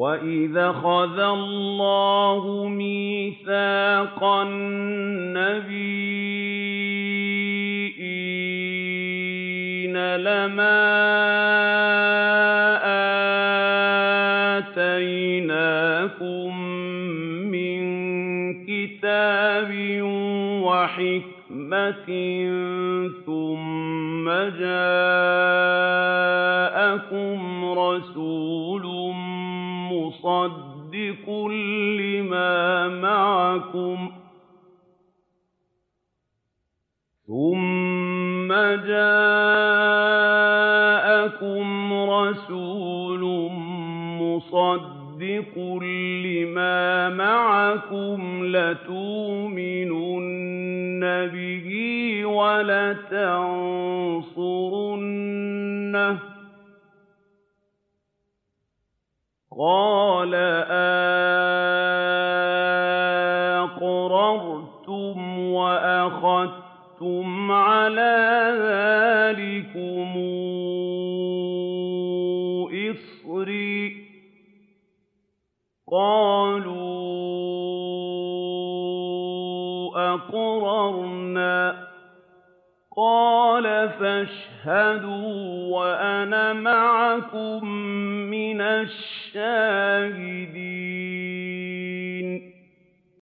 وَإِذَا أَخَذَ اللَّهُ مِيثَاقَ النَّبِيِّينَ لَمَا آتَيْنَاكُم مِّن كِتَابٍ وَحِكْمَةٍ ثُمَّ جَاءَكُمْ رَسُولٌ مُّصَدِّقٌ لِّمَا مَعَكُمْ لَتُؤْمِنُنَّ بِهِ وَلَتَنصُرُنَّهُ ۚ قَالَ أَأَقْرَرْتُمْ وَأَخَذْتُمْ عَلَىٰ ذَٰلِكُمْ إِصْرِي ۖ قَالُوا أَقْرَرْنَا ۚ قَالَ فَاشْهَدُوا وَأَنَا مَعَكُم مِّنَ الشَّاهِدِينَ